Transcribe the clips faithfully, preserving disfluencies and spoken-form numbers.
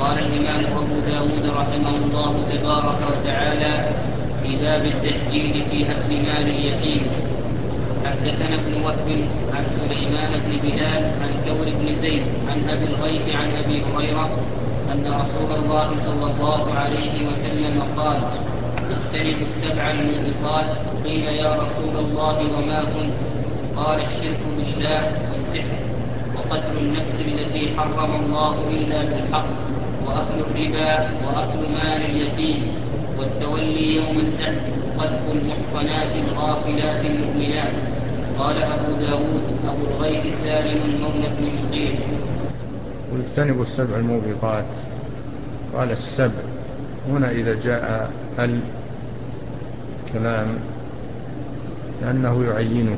قال الإمام أبو داود رحمه الله تبارك وتعالى في باب التشديد في أكل مال اليتيم. حدثنا ابن وهب عن سليمان بن بلال عن ثور بن زيد عن أبي الغيث عن أبي هريرة أن رسول الله صلى الله عليه وسلم قال: اجتنبوا السبع الموبقات. قيل: يا رسول الله وما هن؟ قال: الشرك بالله، والسحر، وقتل النفس التي حرم الله إلا بالحق، وأكل الربا، وأكل مال اليتيم، والتولي يوم الزحف، وقذف المحصنات الغافلات المؤمنات. قال أبو داود: أبو الغيث سالم مولى بن مطيع. واجتنبوا السبع الموبقات. قال السبع هنا إذا جاء الكلام لأنه يعينه،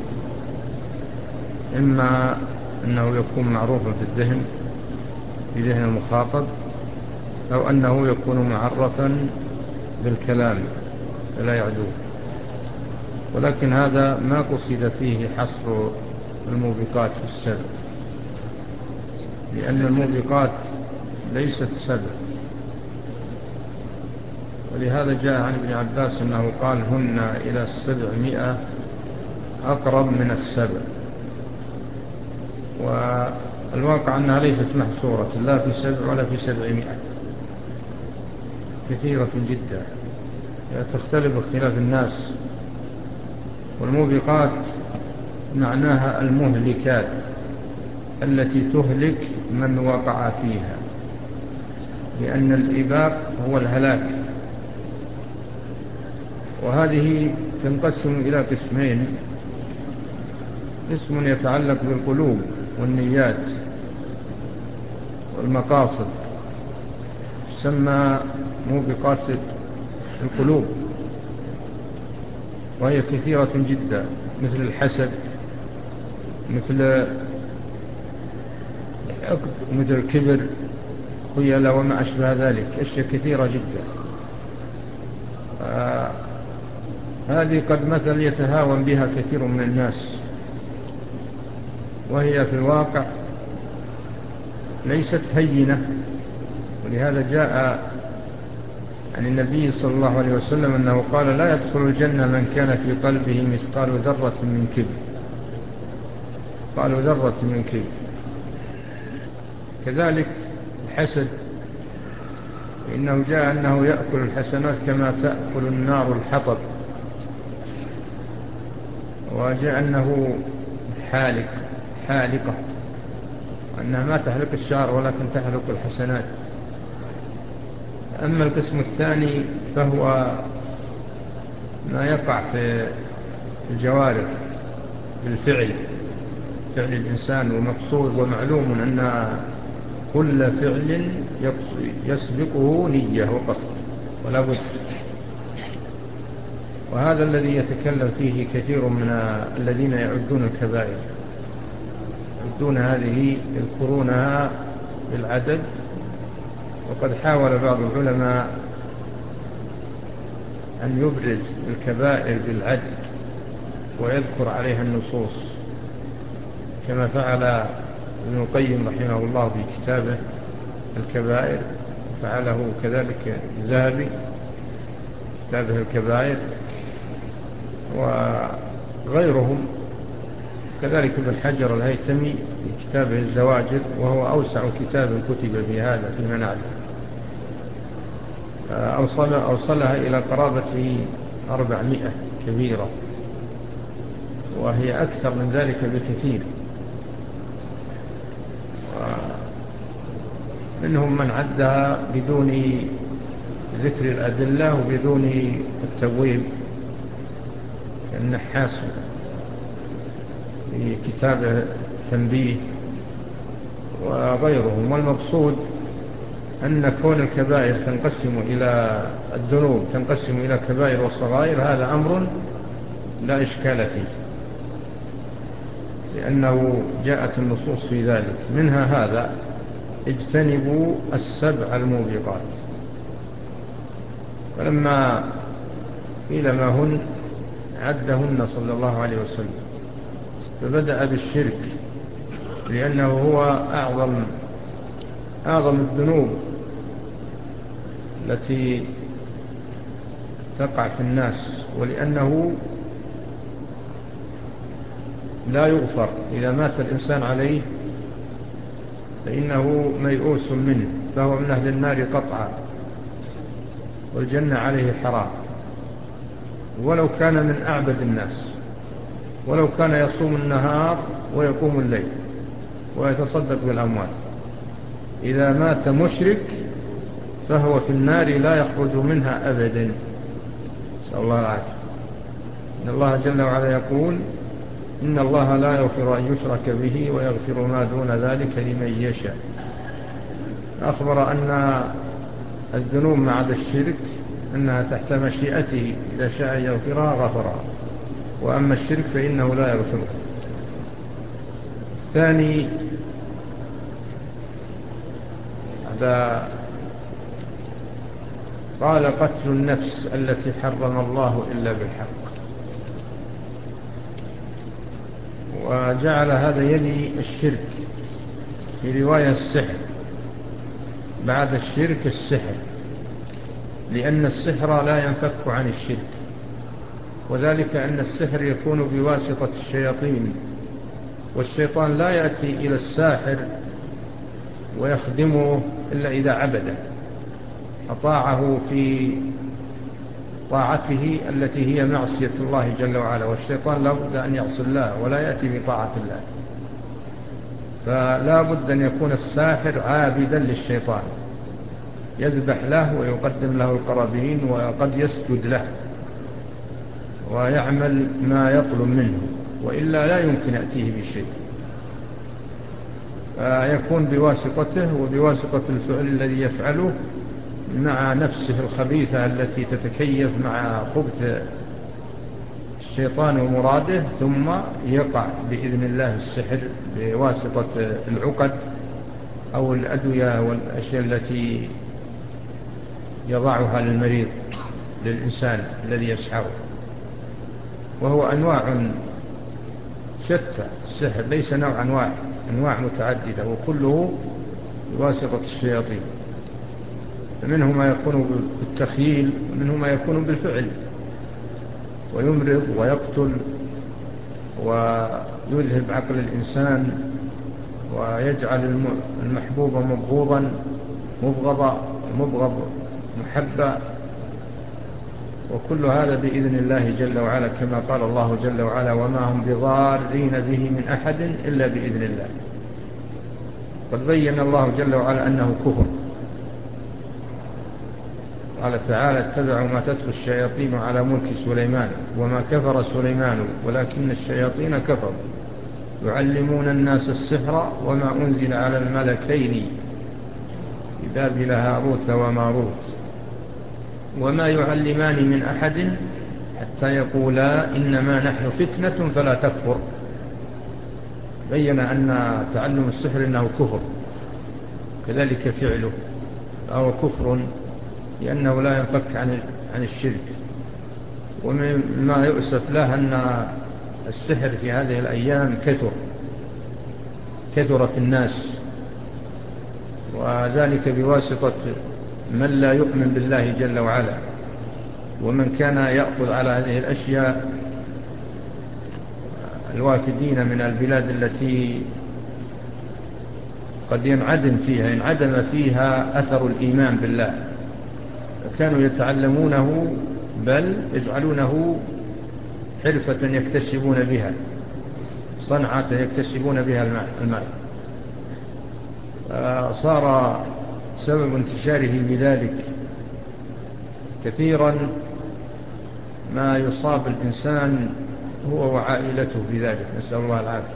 إما أنه يكون معروفا بالذهن بذهن المخاطب، أو أنه يكون معرفا بالكلام فلا يعدوه، ولكن هذا ما قصد فيه حصر الموبقات في السبع، لأن الموبقات ليست سبع. ولهذا جاء عن ابن عباس أنه قال: هن إلى السبعمائة أقرب من السبع. والواقع أنها ليست محصورة لا في سبع ولا في سبعمائة، كثيرة جدا تختلف اختلاف الناس. والموبقات معناها المهلكات التي تهلك من وقع فيها، لأن الإباق هو الهلاك. وهذه تنقسم إلى قسمين: قسم يتعلق بالقلوب والنيات والمقاصد، تسمى موبقات القلوب، وهي كثيرة جدا، مثل الحسد، مثل الحقد، مثل الكبر، خيلة، وما أشبه ذلك، أشياء كثيرة جدا. آه هذه قد مثل يتهاون بها كثير من الناس، وهي في الواقع ليست هينة. ولهذا جاء عن النبي صلى الله عليه وسلم أنه قال: لا يدخل الجنة من كان في قلبه مثقال ذرة من كبر. قالوا: ذرة من كبر. كذلك الحسد، إنه جاء أنه يأكل الحسنات كما تأكل النار الحطب. وجاء أنه حالق، حالقة، أنها ما تحلق الشعر ولكن تحلق الحسنات. أما القسم الثاني فهو ما يقع في الجوارح بالفعل، فعل الإنسان. ومقصود ومعلوم أن كل فعل يسبقه نية وقصد ولا بد. وهذا الذي يتكلم فيه كثير من الذين يعدون الكبائر، يعدون هذه، يذكرونها بالعدد. وقد حاول بعض العلماء أن يبرز الكبائر بالعد ويذكر عليها النصوص، كما فعل ابن القيم رحمه الله في كتابه الكبائر، فعله كذلك الذهبي كتابه الكبائر، وغيرهم كذلك ابن حجر الهيثمي في كتابه الزواجر، وهو أوسع كتاب كتب في هذا فيما نعلم. أوصل أوصلها إلى قرابة أربعمائة كبيرة، وهي أكثر من ذلك بكثير. منهم من عدها بدون ذكر الأدلة وبدون التبويب، كالنحاس في كتابه تنبيه وغيرهم. والمقصود أن كون الكبائر تنقسم إلى الذنوب تنقسم إلى كبائر وصغائر، هذا أمر لا إشكال فيه، لأنه جاءت النصوص في ذلك. منها هذا: اجتنبوا السبع الموبقات. فلما قيل ما هن عدهن صلى الله عليه وسلم، فبدأ بالشرك، لأنه هو أعظم أعظم الذنوب التي تقع في الناس، ولأنه لا يغفر إذا مات الإنسان عليه فإنه ميؤوس منه، فهو من أهل النار قطعا، والجنة عليه حرام، ولو كان من أعبد الناس، ولو كان يصوم النهار ويقوم الليل ويتصدق بالأموال. إذا مات مشرك فهو في النار لا يخرج منها أبدا، نسأل الله العافية. إن الله جل وعلا يقول: إن الله لا يغفر أن يشرك به ويغفر ما دون ذلك لمن يشاء. أخبر أن الذنوب مع الشرك أنها تحت مشيئته، إذا شاء يغفرها غفرها، وأما الشرك فإنه لا يغفره. ثاني، هذا قال: قتل النفس التي حرم الله إلا بالحق. وجعل هذا يلي الشرك، في رواية السحر، بعد الشرك السحر، لأن السحر لا ينفك عن الشرك، وذلك أن السحر يكون بواسطة الشياطين، والشيطان لا يأتي إلى الساحر ويخدمه إلا إذا عبده، أطاعه في طاعته التي هي معصية الله جل وعلا، والشيطان لا بد أن يعصي الله ولا يأتي بطاعة الله، فلا بد أن يكون الساحر عابدا للشيطان، يذبح له ويقدم له القرابين، وقد يسجد له ويعمل ما يطلب منه، وإلا لا يمكن يأتيه بشيء، فيكون بواسطته وبواسطة الفعل الذي يفعله مع نفسه الخبيثة التي تتكيف مع خبث الشيطان ومراده، ثم يقع بإذن الله السحر بواسطة العقد أو الأدوية والأشياء التي يضعها للمريض، للإنسان الذي يسحره. وهو أنواع شتى، السحر ليس نوعا واحد، أنواع متعددة، وكله بواسطة الشياطين، فمنه ما يكون بالتخيل، ومنه ما يكون بالفعل، ويمرض ويقتل ويذهب عقل الإنسان، ويجعل المحبوب مبغوضا مبغضا، المبغض محبا، وكل هذا بإذن الله جل وعلا، كما قال الله جل وعلا: وما هم بضارين به من أحد إلا بإذن الله. قد بين الله جل وعلا أنه كفر، قال تعالى: اتبعوا ما تتلو الشياطين على ملك سليمان وما كفر سليمان ولكن الشياطين كفروا يعلمون الناس السحر وما أنزل على الملكين ببابل هاروت وماروت وما يعلمان من أحد حتى يقولا إنما نحن فتنة فلا تكفر. بين أن تعلم السحر أنه كفر، كذلك فعله أو كفر، لأنه لا ينفك عن عن الشرك. ومما يؤسف له أن السحر في هذه الأيام كثر كثر في الناس، وذلك بواسطة من لا يؤمن بالله جل وعلا، ومن كان يأخذ على هذه الأشياء الوافدين من البلاد التي قد ينعدم فيها ينعدم فيها أثر الإيمان بالله، كانوا يتعلمونه، بل يجعلونه حرفة يكتسبون بها، صنعة يكتسبون بها المال. صار سبب انتشاره بذلك كثيرا ما يصاب الإنسان هو وعائلته بذلك، نسأل الله العافية.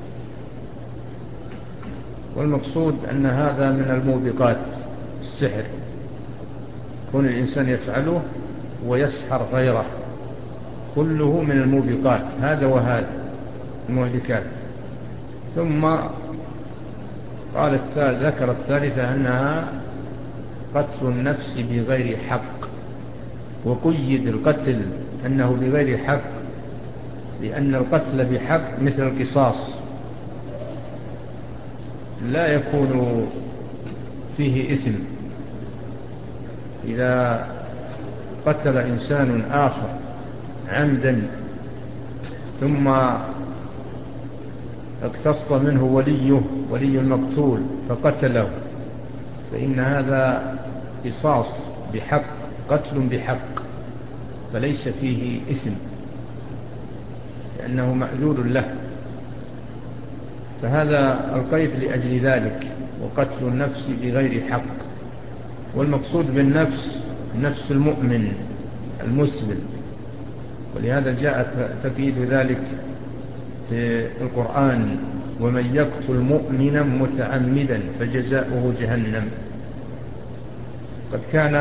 والمقصود أن هذا من الموبقات، السحر كون الإنسان يفعله ويسحر غيره، كله من الموبقات، هذا وهذا المهلكات. ثم قال ذكر الثالثة أنها قتل النفس بغير حق، وقيد القتل أنه بغير حق، لأن القتل بحق مثل القصاص لا يكون فيه إثم، إذا قتل إنسان آخر عمدا ثم اقتص منه وليه ولي المقتول فقتله، فإن هذا قصاص بحق، قتل بحق، فليس فيه إثم لأنه مأذور له. فهذا القيد لأجل ذلك، وقتل النفس بغير حق. والمقصود بالنفس نفس المؤمن المسلم، ولهذا جاء تقييد ذلك في القرآن: ومن يقتل مؤمنا متعمدا فجزاؤه جهنم. قد كان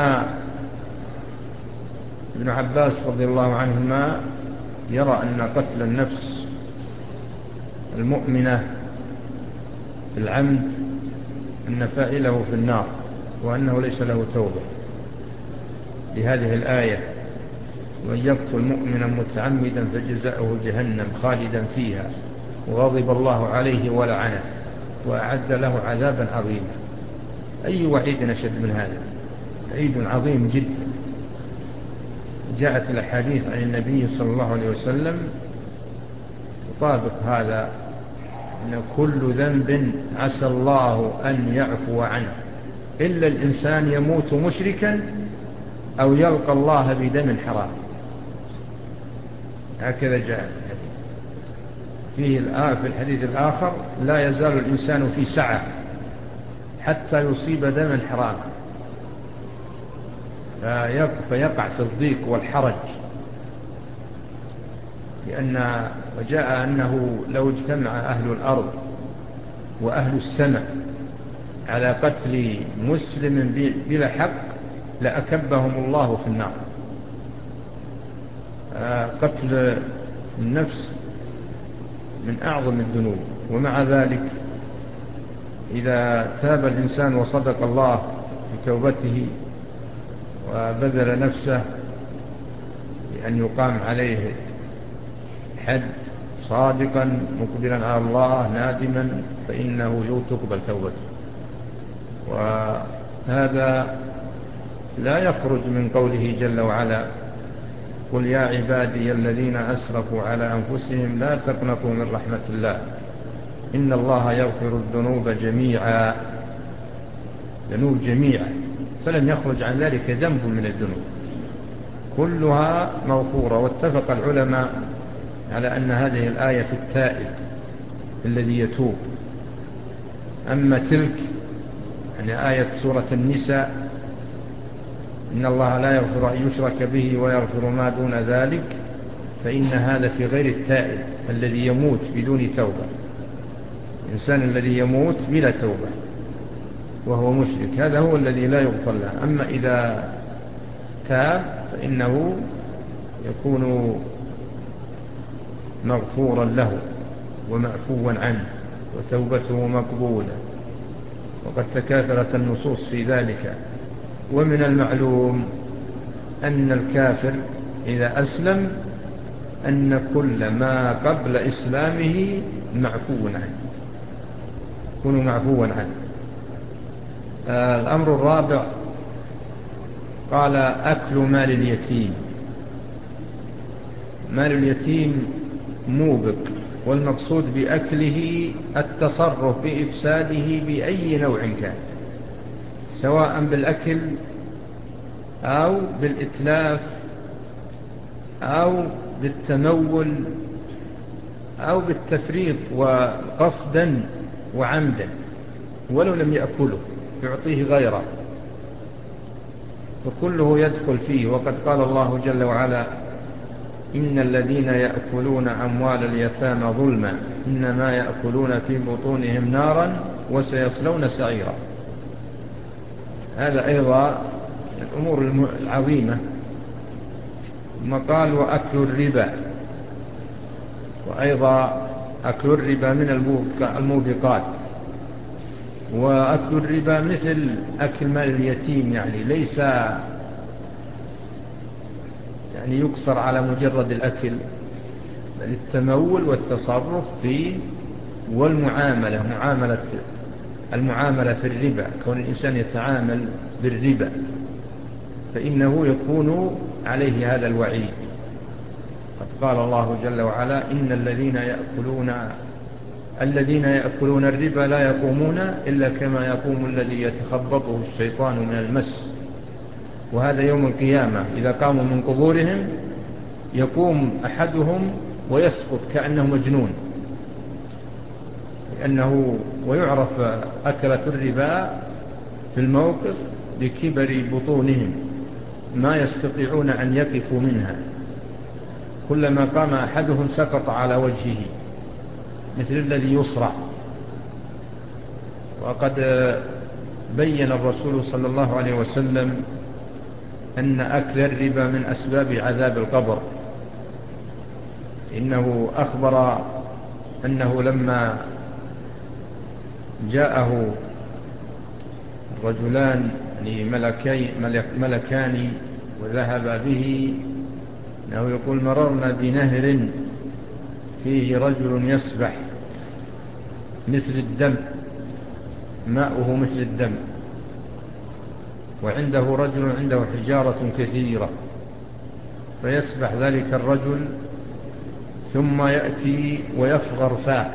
ابن عباس رضي الله عنهما يرى أن قتل النفس المؤمنة بالعمد أن فاعله في النار، وأنه ليس له توبة، لهذه الآية: ومن يقتل مؤمنا متعمدا فجزاؤه جهنم خالدا فيها وغضب الله عليه ولعنه وأعد له عذابا عظيما. أي وعيد أشد من هذا؟ وعيد عظيم جدا. جاءت الأحاديث عن النبي صلى الله عليه وسلم تطابق هذا، أن كل ذنب عسى الله أن يعفو عنه إلا الإنسان يموت مشركا أو يلقى الله بدم حرام. هكذا جاء فيه في الحديث الآخر: لا يزال الإنسان في سعة حتى يصيب دما حرام فيقع في الضيق والحرج، لأن وجاء أنه لو اجتمع أهل الأرض وأهل السماء على قتل مسلم بلا حق لأكبهم الله في النار. قتل النفس من أعظم الذنوب، ومع ذلك إذا تاب الإنسان وصدق الله في توبته وبذل نفسه بأن يقام عليه حد صادقا مقبلا على الله نادما، فإنه تقبل توبته. وهذا لا يخرج من قوله جل وعلا: قل يا عبادي الذين أسرفوا على أنفسهم لا تقنطوا من رحمة الله إن الله يغفر الذنوب جميعا. ذنوب جميعا، فلم يخرج عن ذلك ذنب من الذنوب، كلها مغفورة. واتفق العلماء على أن هذه الآية في التائب الذي يتوب. أما تلك يعني آية سورة النساء: إن الله لا يغفر أن يشرك به ويغفر ما دون ذلك، فإن هذا في غير التائب الذي يموت بدون توبة. الإنسان الذي يموت بلا توبة وهو مشرك هذا هو الذي لا يغفر له. أما إذا تاب فإنه يكون مغفورا له ومعفوا عنه وتوبته مقبولة، وقد تكاثرت النصوص في ذلك. ومن المعلوم أن الكافر إذا أسلم أن كل ما قبل إسلامه معفو عنه، يكون معفوا عنه. آه الأمر الرابع قال: أكل مال اليتيم. مال اليتيم موبق، والمقصود بأكله التصرف بإفساده بأي نوع كان، سواء بالأكل أو بالإتلاف أو بالتمول أو بالتفريط وقصدا وعمدا، ولو لم يأكله يعطيه غيره، فكله يدخل فيه. وقد قال الله جل وعلا: إن الذين يأكلون أموال اليتامى ظلما إنما يأكلون في بطونهم نارا وسيصلون سعيرا. هذا أيضا الأمور العظيمة. ثم قال: وأكل الربا، وأيضا أكل الربا من الموبقات. وأكل الربا مثل أكل مال اليتيم، يعني ليس يعني يقصر على مجرد الأكل، بل التمول والتصرف فيه والمعاملة، معاملة المعاملة في الربا، كون الإنسان يتعامل بالربا فإنه يكون عليه هذا الوعيد. قد قال الله جل وعلا: إن الذين يأكلون الذين يأكلون الربا لا يقومون إلا كما يقوم الذي يتخبطه الشيطان من المس. وهذا يوم القيامة إذا قاموا من قبورهم يقوم أحدهم ويسقط كأنه مجنون، لأنه ويعرف أكلة الربا في الموقف بكبر بطونهم ما يستطيعون أن يقفوا منها، كلما قام أحدهم سقط على وجهه مثل الذي يصرع. وقد بين الرسول صلى الله عليه وسلم أن أكل الربا من أسباب عذاب القبر. إنه أخبر أنه لما جاءه رجلان ملكي ملك ملكان وذهب به، أنه يقول: مررنا بنهر فيه رجل يسبح مثل الدم، ماؤه مثل الدم، وعنده رجل عنده حجارة كثيرة، فيسبح ذلك الرجل ثم يأتي ويفغر فاه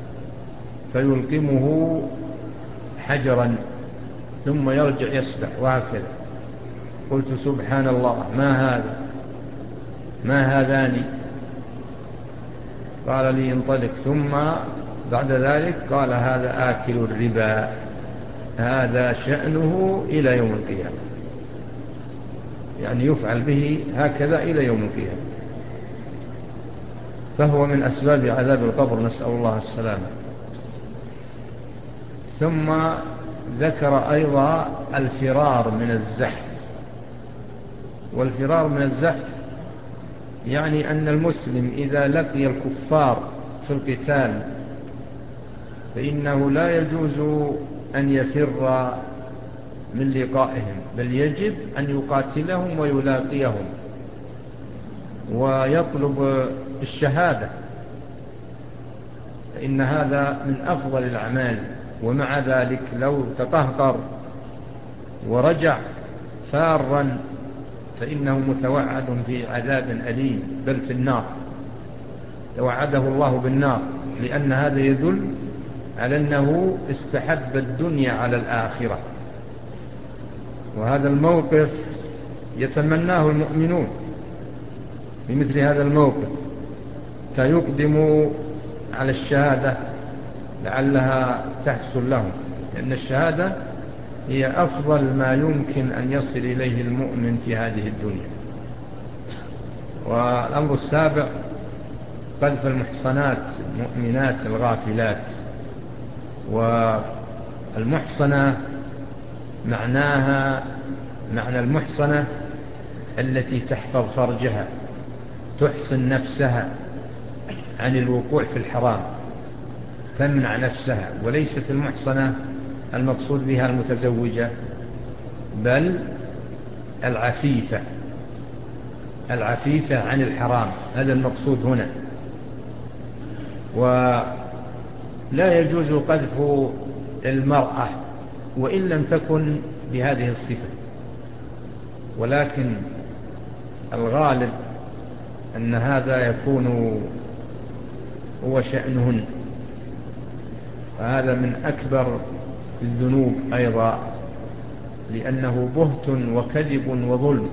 فيلقمه حجرا ثم يرجع يسبح، وهكذا. قلت: سبحان الله، ما هذا ما هذان؟ قال لي: انطلق. ثم بعد ذلك قال: هذا آكل الربا، هذا شأنه إلى يوم القيامة، يعني يفعل به هكذا إلى يوم القيامة، فهو من أسباب عذاب القبر، نسأل الله السلامة. ثم ذكر أيضا الفرار من الزحف. والفرار من الزحف يعني أن المسلم إذا لقي الكفار في القتال فإنه لا يجوز أن يفر من لقائهم، بل يجب أن يقاتلهم ويلاقيهم ويطلب الشهادة، فإن هذا من أفضل الأعمال. ومع ذلك لو تقهقر ورجع فارا فإنه متوعد في عذاب أليم، بل في النار، توعده الله بالنار، لأن هذا يدل على أنه استحب الدنيا على الآخرة. وهذا الموقف يتمناه المؤمنون بمثل هذا الموقف، فيقدم على الشهادة لعلها تحصل لهم، لأن الشهادة هي أفضل ما يمكن أن يصل إليه المؤمن في هذه الدنيا. والأمر السابع: قذف المحصنات المؤمنات الغافلات. والمحصنة معناها معنى المحصنة التي تحفظ فرجها، تحصن نفسها عن الوقوع في الحرام، تمنع نفسها. وليست المحصنة المقصود بها المتزوجة، بل العفيفة، العفيفة عن الحرام، هذا المقصود هنا. ولا يجوز قذف المرأة وإن لم تكن بهذه الصفة، ولكن الغالب أن هذا يكون هو شأنهن، فهذا من أكبر الذنوب أيضا، لأنه بهت وكذب وظلم.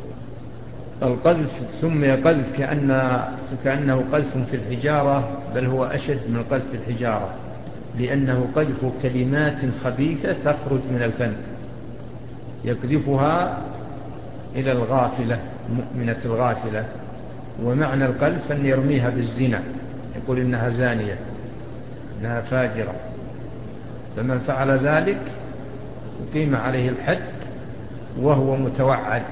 القذف سمي قذف كأن كأنه قذف في الحجارة، بل هو أشد من قذف الحجارة، لأنه قذف كلمات خبيثة تخرج من الفم، يقذفها إلى الغافلة، المؤمنة الغافلة. ومعنى القذف أن يرميها بالزنا، يقول إنها زانية، إنها فاجرة، فمن فعل ذلك يقيم عليه الحد وهو متوعد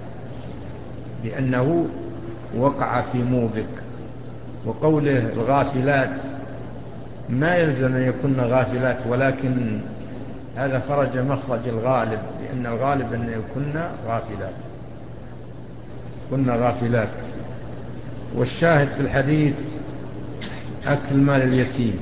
بأنه وقع في موبق. وقوله الغافلات ما يلزم أن يكون غافلات، ولكن هذا خرج مخرج الغالب، لأن الغالب أن يكون غافلات، كنا غافلات. والشاهد في الحديث أكل مال اليتيم،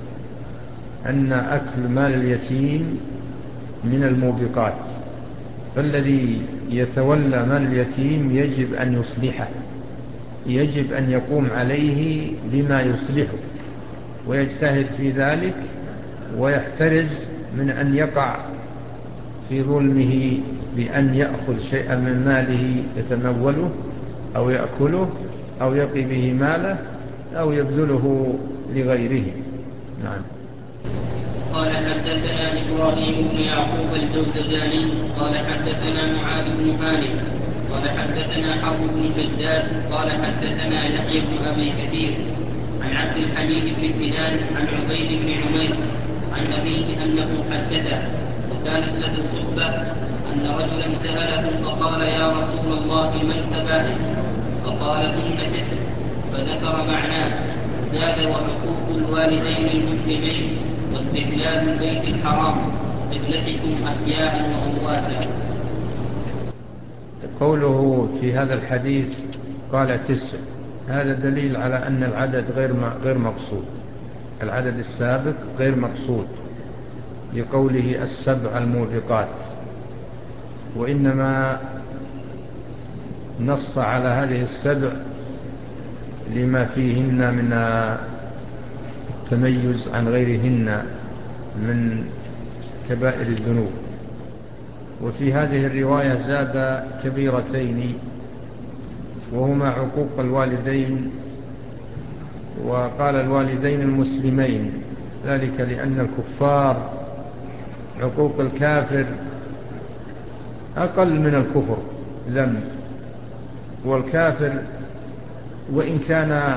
أن أكل مال اليتيم من الموبقات، فالذي يتولى مال اليتيم يجب أن يصلحه، يجب أن يقوم عليه بما يصلحه ويجتهد في ذلك، ويحترز من أن يقع في ظلمه بأن يأخذ شيئا من ماله يتموله أو يأكله أو يقي به ماله أو يبذله لغيره. نعم. قال حدثنا إبراهيم بن يعقوب الجوزجاني قال حدثنا معاذ بن هانئ قال حدثنا حرب بن شداد قال حدثنا يحيى بن أبي كثير عن عبد الحميد بن سنان عن عبيد بن عمير عن أبيه أنه حدثه وكانت له صحبة أن رجلا سأله فقال يا رسول الله ما الكبائر؟ فقال هن تسع، فذكر معناه زاد وحقوق الوالدين المسلمين واستحلال البيت الحرام قبلتكم أحياء وأمواتا. قوله في هذا الحديث قال تسع، هذا دليل على أن العدد غير غير مقصود، العدد السابق غير مقصود لقوله السبع الموبقات، وإنما نص على هذه السبع لما فيهن من التميز عن غيرهن من كبائر الذنوب. وفي هذه الرواية زاد كبيرتين وهما عقوق الوالدين، وقال الوالدين المسلمين، ذلك لأن الكفار عقوق الكافر أقل من الكفر ذنب، والكافر وإن كان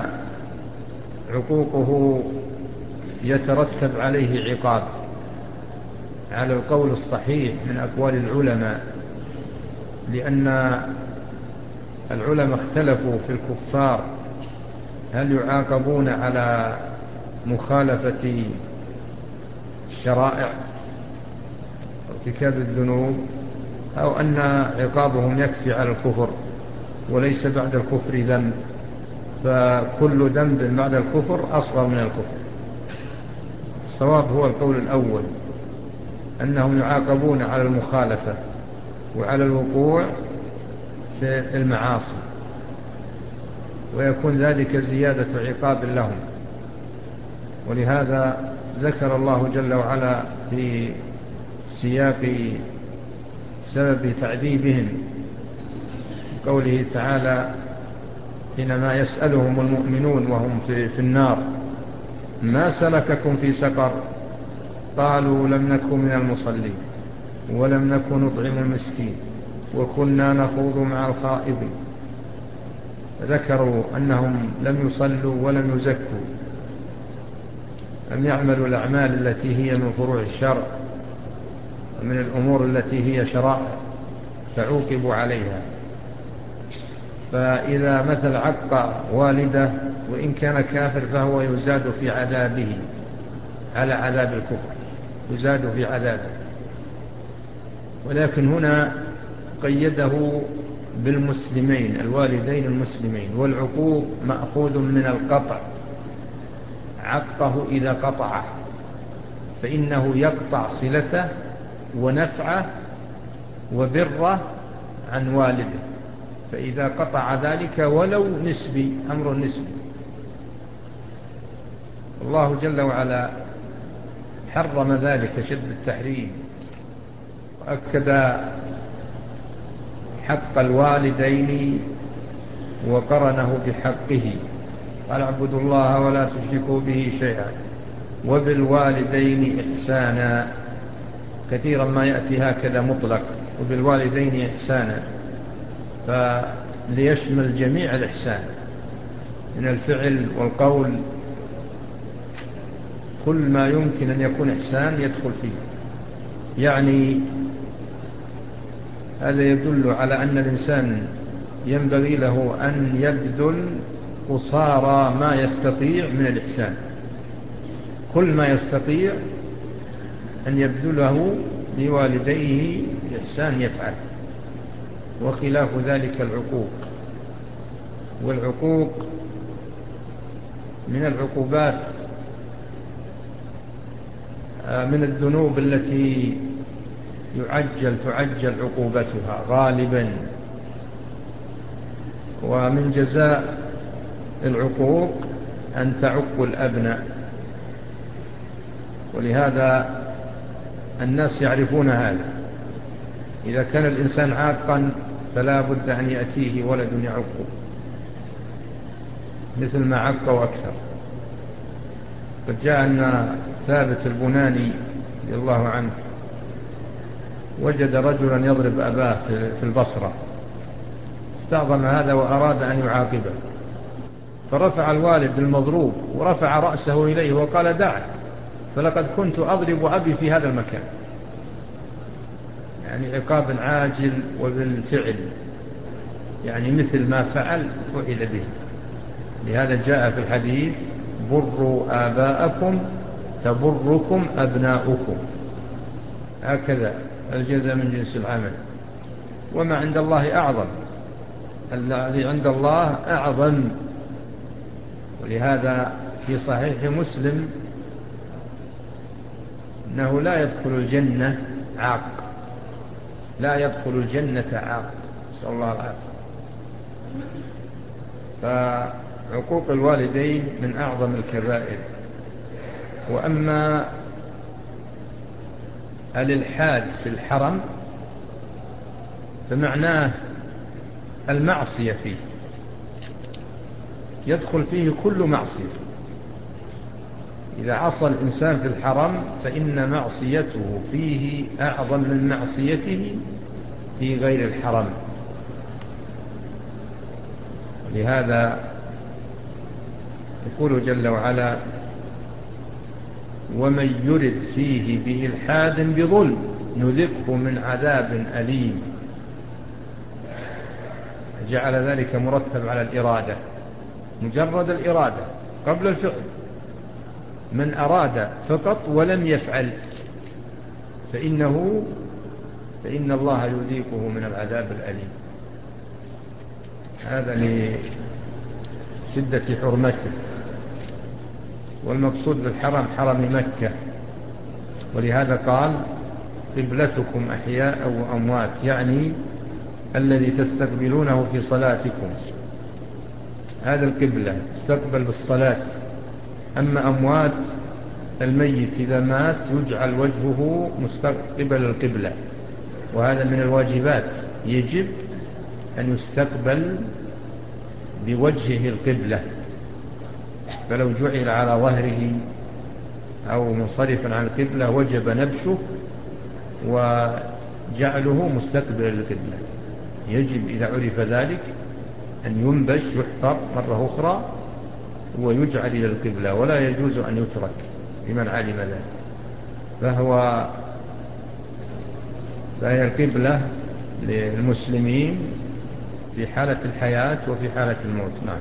عقوقه يترتب عليه عقاب على القول الصحيح من أقوال العلماء، لأن العلماء اختلفوا في الكفار هل يعاقبون على مخالفة الشرائع وارتكاب الذنوب، أو أن عقابهم يكفي على الكفر وليس بعد الكفر ذنب، فكل ذنب بعد الكفر أصغر من الكفر. الصواب هو القول الأول، أنهم يعاقبون على المخالفة وعلى الوقوع في المعاصي، ويكون ذلك زيادة عقاب لهم. ولهذا ذكر الله جل وعلا في سياق سبب تعذيبهم قوله تعالى حينما يسألهم المؤمنون وهم في, في النار ما سلككم في سقر؟ قالوا لم نكن من المصلين ولم نكن نطعم المسكين وكنا نخوض مع الخائضين. ذكروا أنهم لم يصلوا ولم يزكوا، لم يعملوا الأعمال التي هي من فروع الشرع ومن الأمور التي هي شرائع، فعوقبوا عليها. فإذا مثل عق والده وإن كان كافر فهو يزاد في عذابه على عذاب الكفر، يزاد في عذابه. ولكن هنا قيده بالمسلمين، الوالدين المسلمين، والعقوق مأخوذ من القطع، عقه إذا قطعه فإنه يقطع صلته ونفعه وبره عن والده، فإذا قطع ذلك ولو نسبي، أمر نسبي. الله جل وعلا حرم ذلك شد التحريم، وأكد حق الوالدين وقرنه بحقه، قال اعبدوا الله ولا تشركوا به شيئا وبالوالدين إحسانا. كثيرا ما يأتي هكذا مطلق، وبالوالدين إحسانا، فليشمل جميع الإحسان من الفعل والقول، كل ما يمكن أن يكون إحسان يدخل فيه. يعني هذا يدل على أن الإنسان ينبغي له أن يبذل قصارى ما يستطيع من الإحسان، كل ما يستطيع أن يبذله لوالديه إحسان يفعل، وخلاف ذلك العقوق. والعقوق من العقوبات، من الذنوب التي يعجل تعجل عقوبتها غالبا. ومن جزاء العقوق أن تعق الأبناء، ولهذا الناس يعرفون هذا. إذا كان الإنسان عاقا فلا بد أن يأتيه ولد يعقه مثل ما عق وأكثر. قد جاء أن ثابت البناني رضي الله عنه وجد رجلا يضرب أباه في البصرة، استعظم هذا وأراد أن يعاقبه، فرفع الوالد المضروب ورفع رأسه إليه وقال: دعه، فلقد كنت أضرب أبي في هذا المكان. يعني عقاب عاجل وبالفعل، يعني مثل ما فعل فعل به. لهذا جاء في الحديث: بروا آباءكم تبركم أبناؤكم. هكذا الجزاء من جنس العمل. وما عند الله أعظم، الذي عند الله أعظم. ولهذا في صحيح مسلم أنه لا يدخل الجنة عاق، لا يدخل الجنة عاق، نسأل الله العافية. فعقوق الوالدين من أعظم الكبائر. وأما الإلحاد في الحرم فمعناه المعصية فيه، يدخل فيه كل معصية. إذا عصى الإنسان في الحرم فإن معصيته فيه أعظم من معصيته في غير الحرم. لهذا يقول جل وعلا: ومن يرد فيه بإلحاد بظلم نذقه من عذاب أليم. جعل ذلك مرتب على الإرادة، مجرد الإرادة قبل الفعل. من أراد فقط ولم يفعل فإنه فإن الله يذيقه من العذاب الأليم. هذا لشدة حرمته. والمقصود بالحرم حرم مكة، ولهذا قال: قبلتكم أحياء وأموات، يعني الذي تستقبلونه في صلاتكم، هذا القبلة تستقبل بالصلاة. أما أموات الميت إذا مات يجعل وجهه مستقبل القبلة، وهذا من الواجبات، يجب أن يستقبل بوجهه القبلة. فلو جعل على ظهره أو منصرفا عن القبلة وجب نبشه وجعله مستقبل القبلة. يجب إذا عرف ذلك أن ينبش، يحفر مرة أخرى ويجعل إلى القبلة، ولا يجوز أن يترك لمن علم ذلك. فهو فهي القبلة للمسلمين في حالة الحياة وفي حالة الموت. نعم.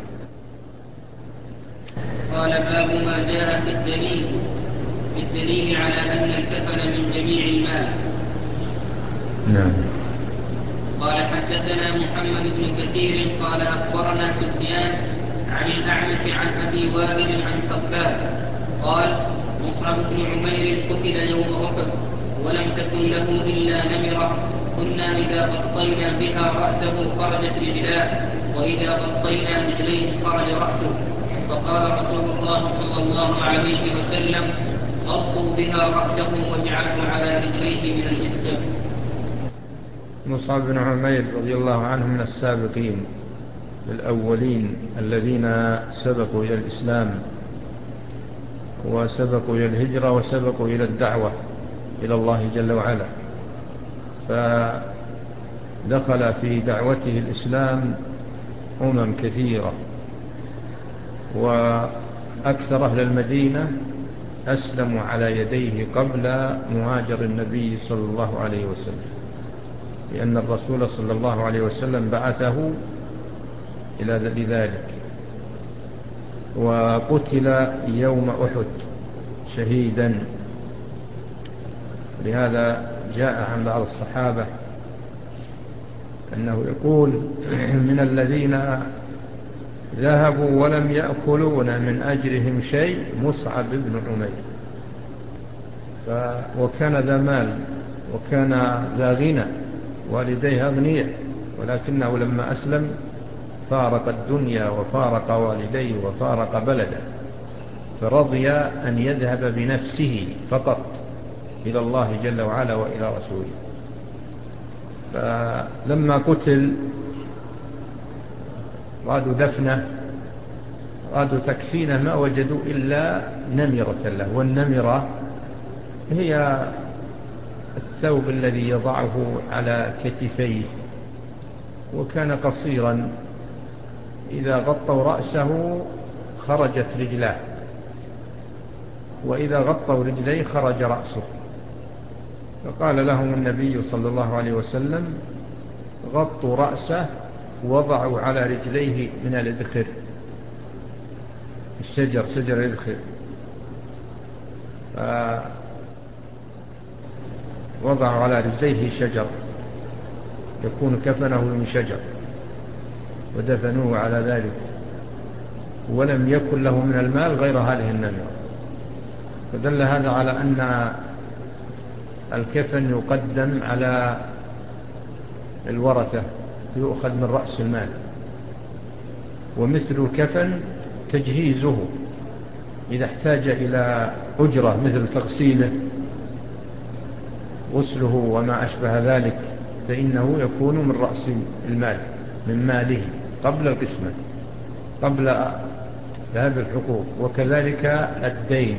قال: باب ما جاء في الدليل في الدليل على أن الكفن من جميع المال. نعم. قال: حدثنا محمد بن كثير قال أخبرنا سفيان عن الأعمش عن أبي وائل عن خباب قال: مصعب بن عمير قتل يوم أحد ولم تكن له إلا نمرة، كنا إذا غطينا بها رأسه خرجت رجلاه، وإذا غطينا رجليه خرج رأسه. فقال رسول الله صلى الله عليه وسلم: غطوا بها رأسه واجعلوا على رجليه من الإثم. مصعب بن عمير رضي الله عنه من السابقين الأولين الذين سبقوا إلى الإسلام وسبقوا إلى الهجرة وسبقوا إلى الدعوة إلى الله جل وعلا، فدخل في دعوته الإسلام أمم كثيرة، وأكثر أهل المدينة أسلموا على يديه قبل مهاجر النبي صلى الله عليه وسلم، لأن الرسول صلى الله عليه وسلم بعثه إلى ذلك. وقتل يوم أحد شهيدا. لهذا جاء عن بعض الصحابة أنه يقول: من الذين ذهبوا ولم يأكلون من أجرهم شيء مصعب بن عمير. ف... وكان ذا مال وكان ذا غنى، والديه أغنياء، ولكنه لما أسلم فارق الدنيا وفارق والديه وفارق بلده، فرضي أن يذهب بنفسه فقط إلى الله جل وعلا وإلى رسوله. فلما قتل رادوا دفنه، رادوا تكفينه، ما وجدوا إلا نمرة له، والنمرة هي الثوب الذي يضعه على كتفيه، وكان قصيرا، إذا غطوا رأسه خرجت رجلاه، وإذا غطوا رجليه خرج رأسه. فقال لهم النبي صلى الله عليه وسلم: غطوا رأسه ووضعوا على رجليه من الإدخر، الشجر، شجر الإدخر، فوضعوا على رجليه شجر يكون كفنه من شجر، ودفنوه على ذلك، ولم يكن له من المال غير هذه النمرة. فدل هذا على أن الكفن يقدم على الورثة، يؤخذ من رأس المال. ومثل الكفن تجهيزه، إذا احتاج إلى أجرة مثل تغسيله، غسله وما أشبه ذلك، فإنه يكون من رأس المال، من ماله قبل القسمة، قبل ذهاب الحقوق. وكذلك الدين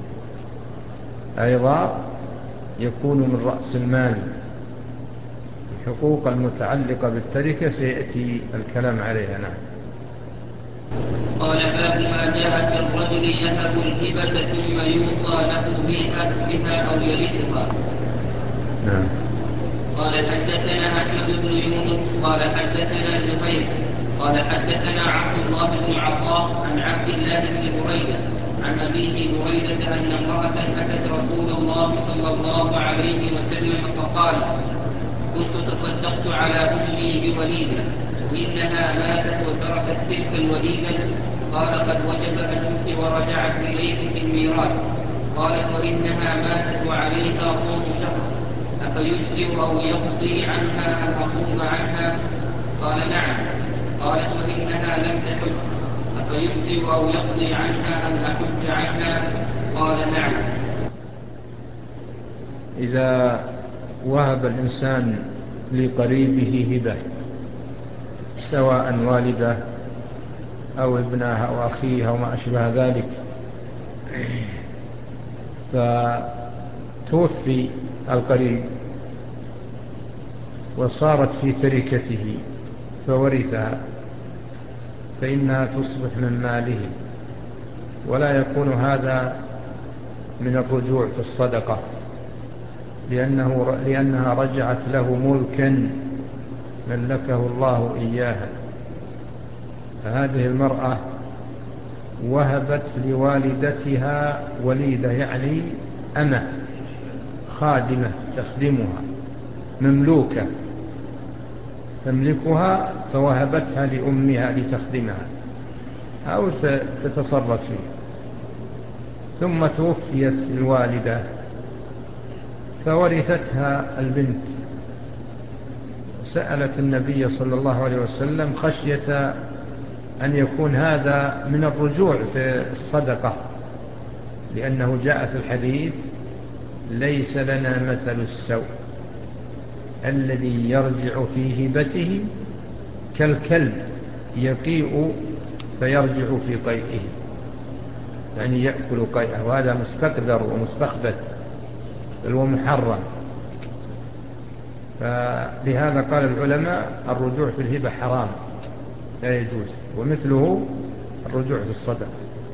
أيضا يكون من رأس المال. الحقوق المتعلقة بالتركة سيأتي الكلام عليها. نعم. قال: باب ما جاء في الرجل يهب الهبة ثم يوصى له بها, بها أو يرثها. نعم. قال: حدثنا أحمد بن يونس قال حدثنا زهير قال حدثنا عبد الله بن عطاء عن عبد الله بن بريدة عن أبيه بريدة أن امرأة أتت رسول الله صلى الله عليه وسلم فقال: كنت تصدقت على أمي بوليدة وإنها ماتت وتركت تلك الوليدة. قال: قد وجب أجرك ورجعت إليك في الميراث. قالت: وإنها ماتت وعليها صوم شهر، أفيجزئ أو يقضي عنها أن أصوم عنها؟ قال: نعم. قالت: وإنها لم تحج، أفيجزئ أو يقضي عنها أن أحج عنها؟ قال: نعم. إذا وهب الإنسان لقريبه هبة، سواء والده أو ابنها أو أخيه أو ما أشبه ذلك، فتوفي القريب وصارت في تركته فورثها، فإنها تصبح من ماله، ولا يكون هذا من الرجوع في الصدقة، لأنه لأنها رجعت له ملكا ملكه الله إياها. فهذه المرأة وهبت لوالدتها وليدة، يعني أمة خادمة تخدمها، مملوكة تملكها، فوهبتها لأمها لتخدمها أو تتصرف فيه. ثم توفيت الوالدة فورثتها البنت، سألت النبي صلى الله عليه وسلم خشية أن يكون هذا من الرجوع في الصدقة، لأنه جاء في الحديث: ليس لنا مثل السوء الذي يرجع في هبته كالكلب يقيء فيرجع في قيئه، يعني يأكل قيئه، وهذا مستقدر ومستخبث بل هو محرم. فلهذا قال العلماء: الرجوع في الهبة حرام لا يجوز، ومثله الرجوع في الصدقة.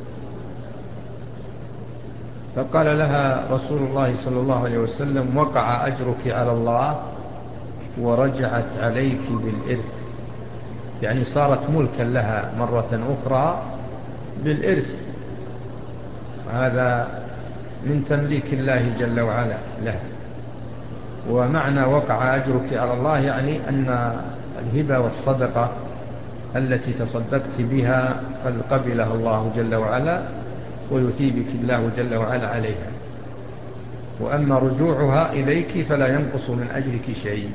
فقال لها رسول الله صلى الله عليه وسلم: وقع أجرك على الله ورجعت عليك بالإرث، يعني صارت ملكا لها مرة أخرى بالإرث، هذا من تمليك الله جل وعلا له. ومعنى وقع أجرك على الله يعني أن الهبة والصدقة التي تصدقت بها قد قبلها الله جل وعلا، ويثيبك الله جل وعلا عليها. وأما رجوعها إليك فلا ينقص من أجرك شيء،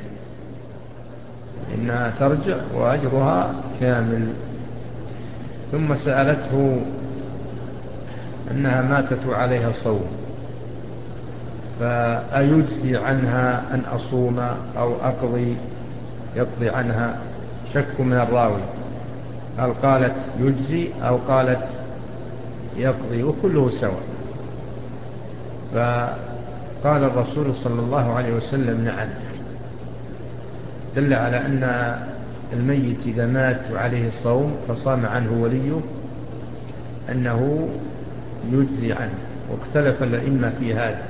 إنها ترجع وأجرها كامل. ثم سألته أنها ماتت عليها صوم، فأيجزي عنها أن أصوم أو أقضي؟ يقضي عنها، شك من الراوي هل قالت يجزي أو قالت يقضي، وكله سواء. فقال الرسول صلى الله عليه وسلم نعم، دل على أن الميت إذا مات عليه صوم فصام عنه وليه أنه يجزي عنه. واختلف الأئمة في هذا،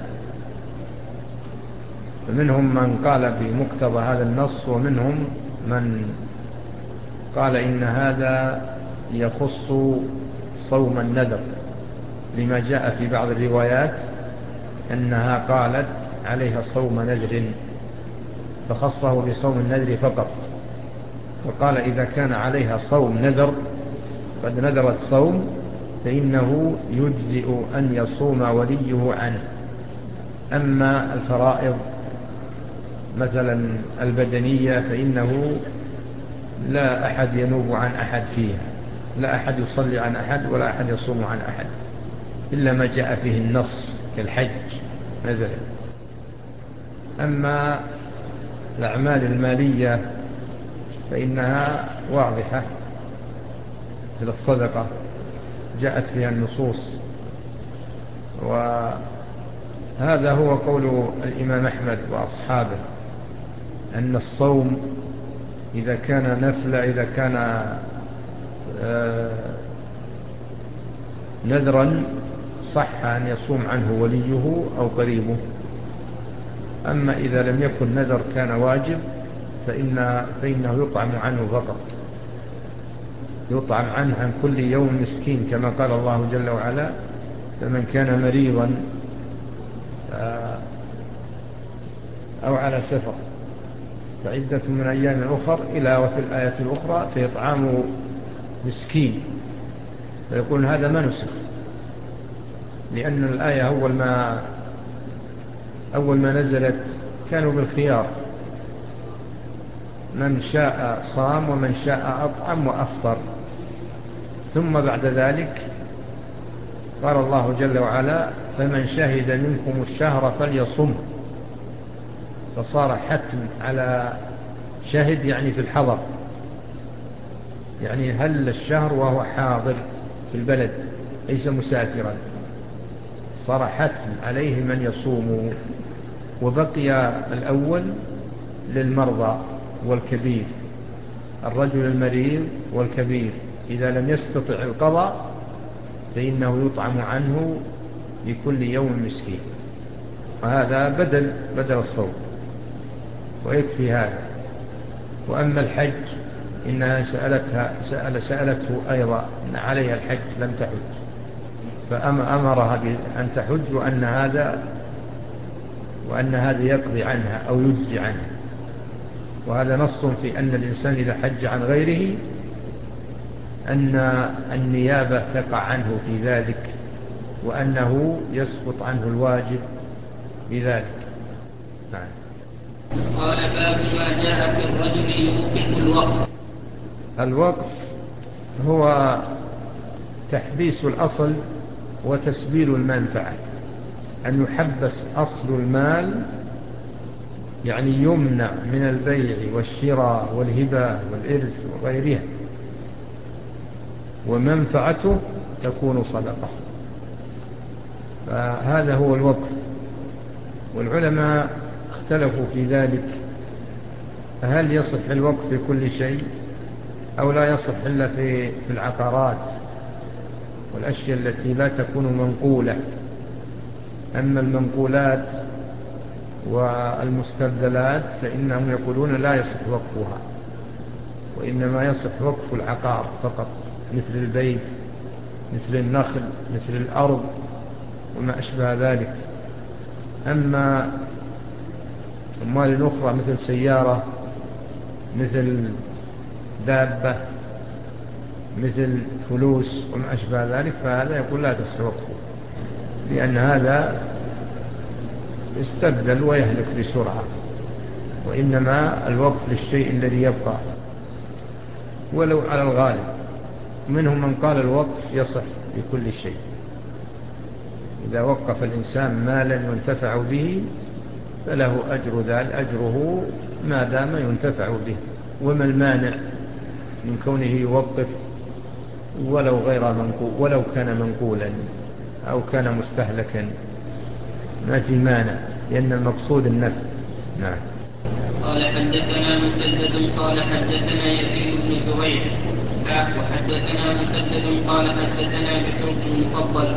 فمنهم من قال بمقتضى هذا النص، ومنهم من قال إن هذا يخص صوم النذر، لما جاء في بعض الروايات أنها قالت عليها صوم نذر فخصه بصوم النذر فقط، وقال إذا كان عليها صوم نذر قد نذرت صوم فإنه يجزئ أن يصوم وليه عنه. أما الفرائض مثلا البدنية فإنه لا أحد ينوب عن أحد فيها، لا أحد يصلي عن أحد ولا أحد يصوم عن أحد إلا ما جاء فيه النص كالحج مثلا. أما الأعمال المالية فإنها واضحة، مثل الصدقة جاءت فيها النصوص، وهذا هو قول الإمام أحمد وأصحابه أن الصوم إذا كان نفل، إذا كان نذرا صح أن يصوم عنه وليه أو قريبه. أما إذا لم يكن نذر كان واجب فإن فإنه يطعم عنه فقط، يطعم عنه عن كل يوم مسكين، كما قال الله جل وعلا فمن كان مريضا أو على سفر فعدة من أيام أخر، إلى وفي الآية الأخرى فيطعم مسكين. فيقول هذا ما نسخ، لأن الآية أول ما أول ما نزلت كانوا بالخيار، من شاء صام ومن شاء أطعم وأفطر. ثم بعد ذلك قال الله جل وعلا فمن شهد منكم الشهر فليصم، فصار حتم على شهد يعني في الحضر، يعني هل الشهر وهو حاضر في البلد ليس مسافرا، صار حتم عليه من يصوم. وبقي الأول للمرضى والكبير، الرجل المريض والكبير إذا لم يستطع القضاء فإنه يطعم عنه لكل يوم مسكين، وهذا بدل بدل الصوم ويكفي هذا. وأما الحج إنها سألتها سأل سألته أيضا أن عليها الحج لم تحج، فأمرها بأن تحج، وأن هذا وأن هذا يقضي عنها أو يجزي عنها. وهذا نص في أن الإنسان إذا حج عن غيره أن النيابة تقع عنه في ذلك، وأنه يسقط عنه الواجب بذلك. نعم. قال باب ما جاء في الرجل يوقف الوقف. الوقف هو تحبيس الأصل وتسبيل المنفعة، أن يحبس أصل المال، يعني يمنع من البيع والشراء والهبة والإرث وغيرها، ومنفعته تكون صدقة. فهذا هو الوقف. والعلماء اختلفوا في ذلك، هل يصح الوقف في كل شيء أو لا يصح إلا في العقارات والأشياء التي لا تكون منقولة. أما المنقولات والمستبدلات فإنهم يقولون لا يصح وقفها، وإنما يصح وقف العقار فقط، مثل البيت مثل النخل مثل الأرض وما أشبه ذلك. أما أموال أخرى مثل سيارة مثل دابة مثل فلوس وما أشبه ذلك فهذا يقول لا تصح وقفه، لأن هذا يستبدل ويهلك بسرعة، وإنما الوقف للشيء الذي يبقى ولو على الغالب. منهم من قال الوقف يصح لكل شيء، إذا وقف الإنسان مالا ينتفع به فله أجر ذلك، أجره ما دام ينتفع به. وما المانع من كونه يوقف ولو غير منقول، ولو كان منقولا أو كان مستهلكا، ما في مانع، لأن المقصود النفع. نعم. قال حدثنا مسدد قال حدثنا يزيد بن زريع وحدثنا مسدد قال حدثنا بشر بن المفضل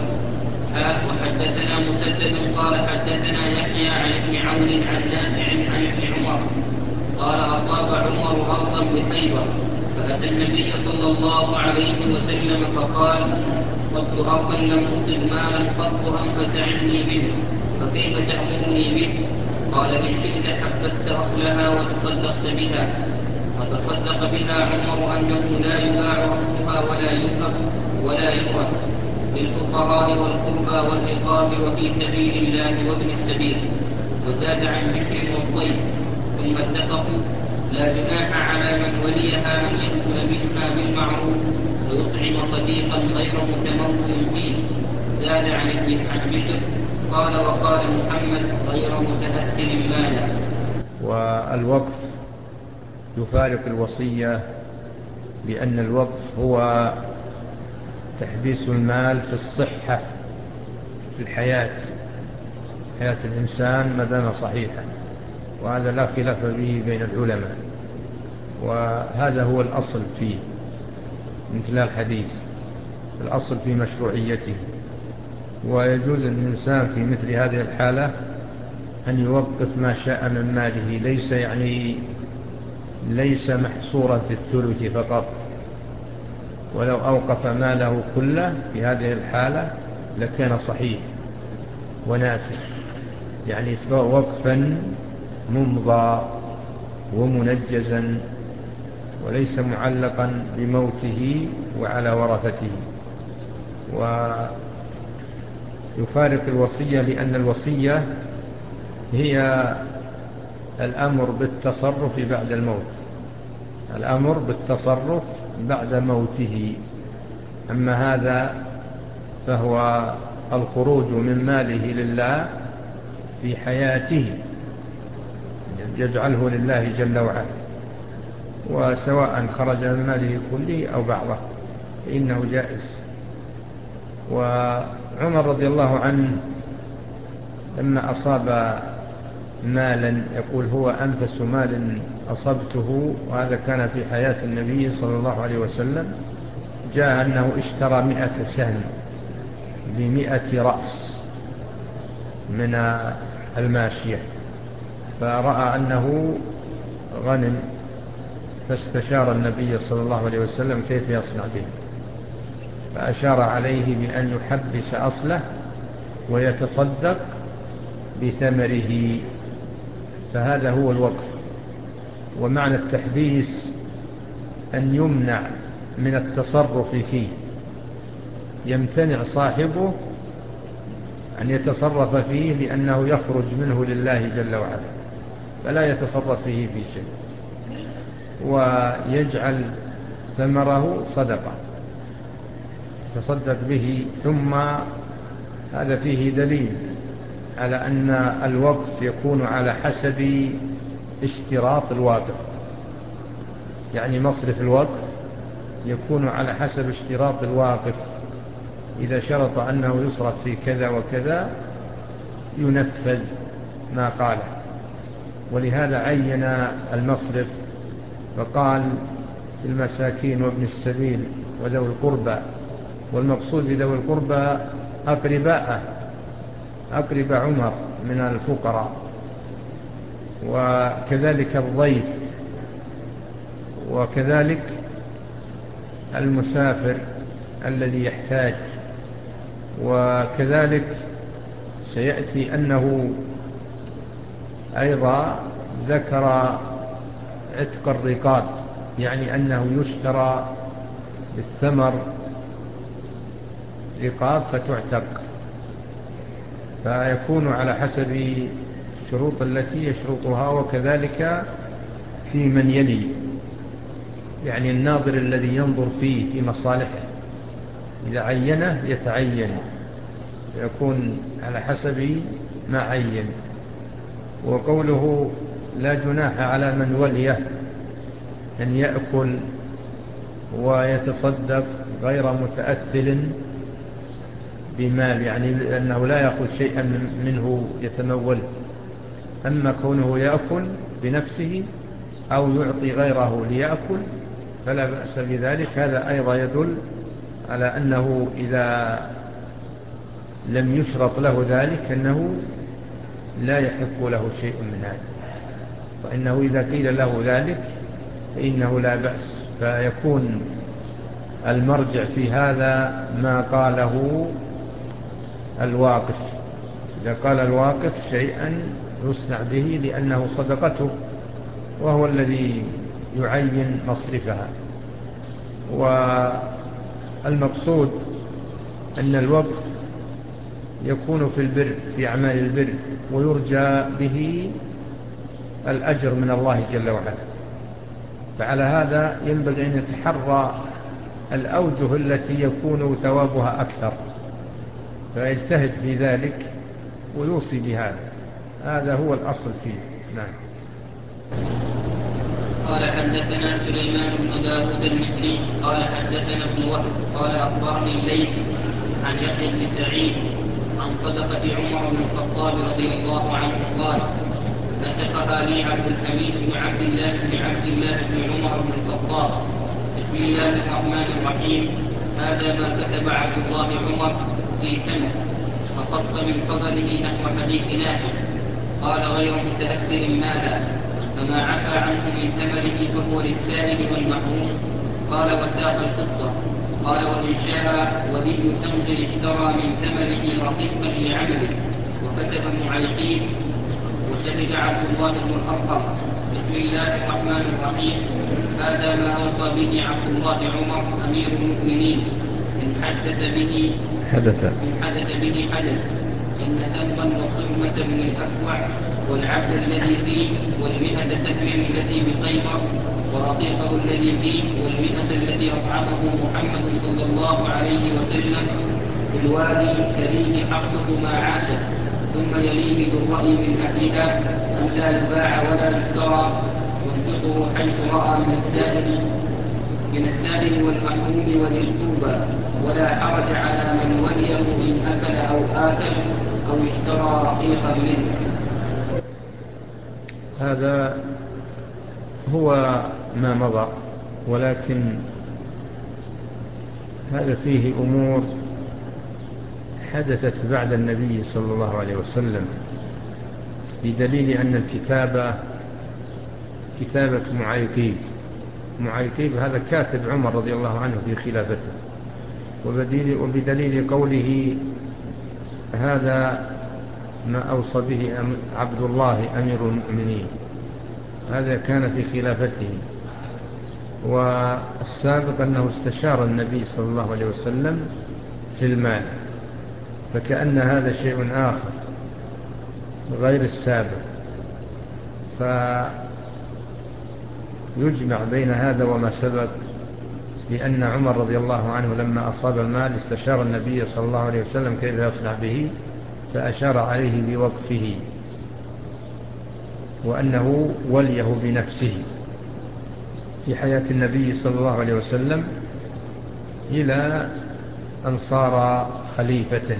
وحدثنا مسدد قال حدثنا يحيى عن ابن عون عن نافع عن ابن عمر قال أصاب عمر أرضا بخيبر فأتى النبي صلى الله عليه وسلم فقال أصبت أرضا لم أصب مالا قط أنفس عني به فكيف تأمرني به؟ قال إن شئت حبست أصلها وتصدقت بها. وتصدق بها عمر أنه لا يباع أصلها ولا ينفق ولا ينفق للفقراء والقربى والرقاب وفي سبيل الله وابن السبيل. وزاد عن بشر والضيف ثم اتفقوا لا جناح على من وليها أن يأكل منها بالمعروف ويطعم صديقا غير متمول فيه. زاد عن ابن بشر قال وقال محمد غير متأثر مالا. والوقف يفارق الوصية، لأن الوقف هو تحبيس المال في الصحة في الحياة، حياة الإنسان ما دام صحيحا، وهذا لا خلاف به بين العلماء، وهذا هو الأصل فيه مثل الحديث، الأصل في مشروعيته. ويجوز الإنسان في مثل هذه الحالة أن يوقف ما شاء من ماله، ليس يعني ليس محصورا في الثلث فقط، ولو أوقف ماله كله في هذه الحالة لكان صحيح ونافع، يعني وقفا ممضى ومنجزا، وليس معلقا بموته وعلى ورثته. ويفارق الوصية لأن الوصية هي الأمر بالتصرف بعد الموت، الأمر بالتصرف بعد موته. أما هذا فهو الخروج من ماله لله في حياته، يجعله لله جل وعلا، وسواء خرج من ماله كله أو بعضه فإنه جائز. وعمر رضي الله عنه لما أصاب مالا يقول هو أنفس مال أصبته، وهذا كان في حياة النبي صلى الله عليه وسلم، جاء أنه اشترى مئة سهم بمئة رأس من الماشية، فرأى أنه غنم، فاستشار النبي صلى الله عليه وسلم كيف يصنع به، فأشار عليه بأن يحبس أصله ويتصدق بثمره، فهذا هو الوقف. ومعنى التحبيس أن يمنع من التصرف فيه، يمتنع صاحبه أن يتصرف فيه لأنه يخرج منه لله جل وعلا، فلا يتصرف فيه في شيء، ويجعل ثمره صدقة تصدق به. ثم هذا فيه دليل على أن الوقف يكون على حسب اشتراط الواقف، يعني مصرف الوقف يكون على حسب اشتراط الواقف، إذا شرط أنه يصرف في كذا وكذا ينفذ ما قاله. ولهذا عين المصرف فقال في المساكين وابن السبيل وذوي القربى، والمقصود بذوي القربى أقرباءه، أقرب عمر من الفقراء، وكذلك الضيف، وكذلك المسافر الذي يحتاج، وكذلك سيأتي أنه أيضا ذكر عتق الرقاب، يعني أنه يشترى بالثمر رقاب فتعتق، فيكون على حسب الشروط التي يشرطها، وكذلك في من يلي، يعني الناظر الذي ينظر فيه في مصالحه إذا عينه يتعين، يكون على حسب ما عين. وقوله لا جناح على من وليه أن يأكل ويتصدق غير متأثل بمال، يعني أنه لا يأخذ شيئا منه يتمول. أما كونه يأكل بنفسه أو يعطي غيره ليأكل فلا بأس بذلك. هذا أيضا يدل على أنه إذا لم يشرط له ذلك أنه لا يحق له شيء من هذا، وإنه إذا قيل له ذلك فإنه لا بأس. فيكون المرجع في هذا ما قاله الواقف. إذا قال الواقف شيئا يصنع به لأنه صدقته وهو الذي يعين مصرفها. والمقصود أن الوقف يكون في البر، في أعمال البر، ويرجى به الأجر من الله جل وعلا. فعلى هذا ينبغي أن يتحرى الأوجه التي يكون ثوابها أكثر، فيجتهد في ذلك ويوصي بهذا. هذا هو الأصل فيه. نعم. قال حدثنا سليمان بن داود المثلي قال حدثنا ابن وهب قال أخبرني الليث عن يحيى بن سعيد عن صدقة عمر بن الخطاب رضي الله عنه قال نسخها لي عبد الحميد بن عبد الله بن عبد الله بن عمر بن الخطاب. بسم الله الرحمن الرحيم. هذا ما كتب عبد الله عمر في تمر، فقص من قبله نحو حديث نافع. قال غير متأخر ماذا؟ فما عفى عنه من ثمره فهو للسائل والمحروم. قال وساق القصة. قال وإن شاء ولي تمر اشترى من ثمره رقيقا لعمله وكتب معيقين وشهد عبد الله بن الأرقم. بسم الله الرحمن الرحيم. هذا ما أوصى به عبد الله عمر أمير المؤمنين إن حدث به حدث إن حدث به حدث إن ثوبا وصرمة من الأكوع والعبد الذي فيه والمئة سهم التي بخيبر ورقيقه الذي فيه والمئة التي أطعمه محمد صلى الله عليه وسلم في الوادي الكريم حبسه ما عاشه، ثم يليه بالرأي من أهلها أن لا يباع ولا يشترى، ينفقه حيث رأى من السائل من السائل والمحروم والمكتوبة، ولا حرج على من وليه إن أكل أو آكل أو اشترى رقيقا منه. هذا هو ما مضى، ولكن هذا فيه أمور حدثت بعد النبي صلى الله عليه وسلم، بدليل أن الكتابة كتابة معيقيب. معيقيب هذا كاتب عمر رضي الله عنه في خلافته، وبدليل قوله هذا ما أوصى به عبد الله أمير المؤمنين، هذا كان في خلافته. والسابق أنه استشار النبي صلى الله عليه وسلم في المال، فكأن هذا شيء آخر غير السابق، فيجمع بين هذا وما سبق، لأن عمر رضي الله عنه لما أصاب المال استشار النبي صلى الله عليه وسلم كيف يصنع به، فأشار عليه بوقفه، وأنه وليه بنفسه في حياة النبي صلى الله عليه وسلم إلى أن صار خليفة.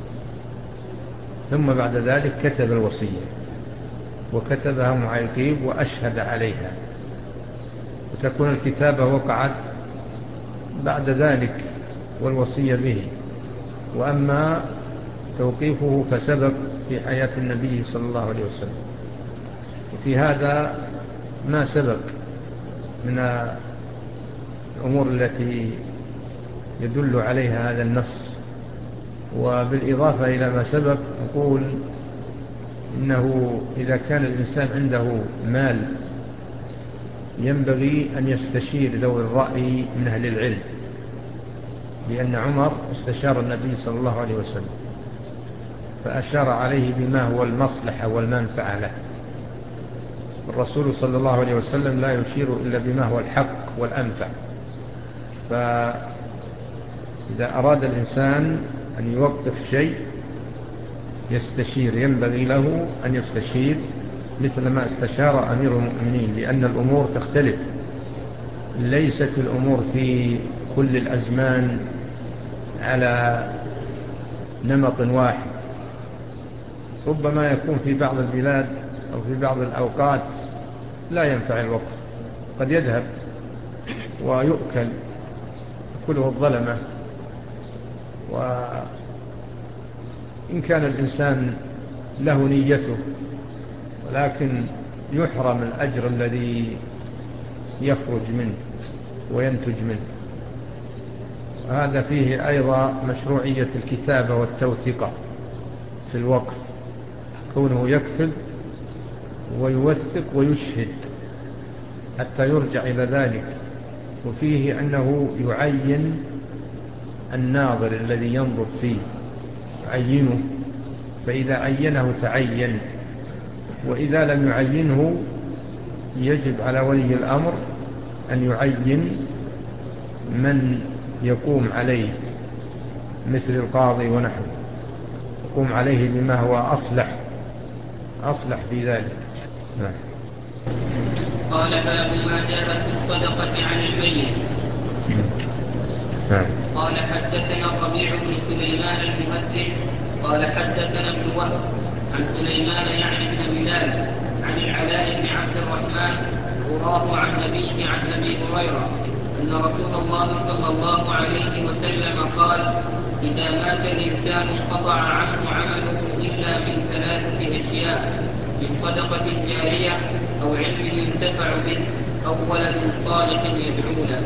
ثم بعد ذلك كتب الوصية وكتبها معيقيب وأشهد عليها، وتكون الكتابة وقعت بعد ذلك والوصية به. وأما توقيفه فسبق في حياة النبي صلى الله عليه وسلم. وفي هذا ما سبق من الأمور التي يدل عليها هذا النص. وبالإضافة إلى ما سبق نقول إنه إذا كان الإنسان عنده مال ينبغي أن يستشير ذوي الرأي من أهل العلم، لأن عمر استشار النبي صلى الله عليه وسلم. فأشار عليه بما هو المصلحة والمنفعة له. الرسول صلى الله عليه وسلم لا يشير إلا بما هو الحق والأنفع. فإذا أراد الإنسان أن يوقف شيء يستشير، ينبغي له أن يستشير مثل ما استشار أمير المؤمنين، لأن الأمور تختلف، ليست الأمور في كل الأزمان على نمط واحد. ربما يكون في بعض البلاد أو في بعض الأوقات لا ينفع الوقف، قد يذهب ويؤكل يأكله الظلمة. وإن كان الإنسان له نيته ولكن يحرم الأجر الذي يخرج منه وينتج منه. وهذا فيه أيضا مشروعية الكتابة والتوثيق في الوقف، كونه يكتب ويوثق ويشهد حتى يرجع إلى ذلك. وفيه أنه يعين الناظر الذي ينظر فيه، يعينه، فإذا عينه تعين، وإذا لم يعينه يجب على ولي الأمر أن يعين من يقوم عليه مثل القاضي ونحوه، يقوم عليه بما هو أصلح أصلح في ذلك. نعم. قال باب ما جاء في الصدقة عن الميت. نعم. قال حدثنا الربيع بن سليمان المؤذن قال حدثنا ابن وهب عن سليمان يعني بن بلال عن العلاء بن عبد الرحمن وراه عن أبيه عن أبي هريرة أن رسول الله صلى الله عليه وسلم قال: إذا مات الإنسان انقطع عنه عمله إلا من ثلاثة أشياء: من صدقة جارية أو علم ينتفع به أو ولد صالح يدعو له.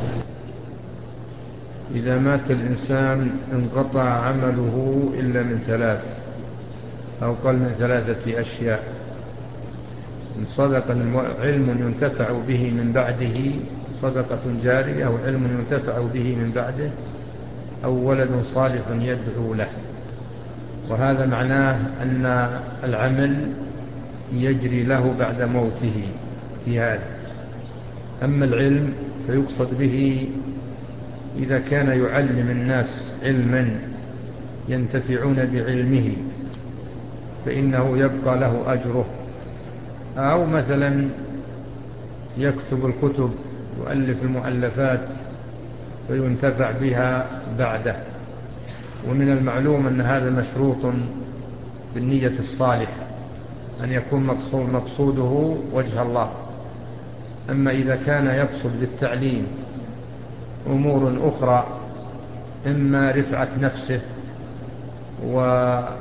إذا مات الإنسان انقطع عمله إلا من ثلاث، أو قال من ثلاثة أشياء: من صدقة علم ينتفع به من بعده، صدقة جارية، أو علم ينتفع به من بعده، أو ولد صالح يدعو له. وهذا معناه أن العمل يجري له بعد موته في هذا. أما العلم فيقصد به إذا كان يعلم الناس علما ينتفعون بعلمه فإنه يبقى له أجره، أو مثلا يكتب الكتب، يؤلف المؤلفات فينتفع بها بعده. ومن المعلوم أن هذا مشروط بالنية الصالحة، أن يكون مقصود مقصوده وجه الله. أما إذا كان يقصد بالتعليم أمور أخرى، إما رفعة نفسه ولفت